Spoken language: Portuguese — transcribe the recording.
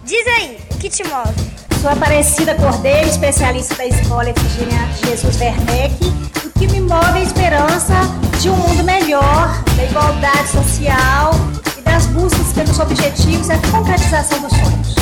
Diz aí, o que te move? Sou Aparecida Cordeiro, especialista da Escola Efigênia Jesus Werneck. O que me move é a esperança de um mundo melhor, da igualdade social e das buscas pelos objetivos e a concretização dos sonhos.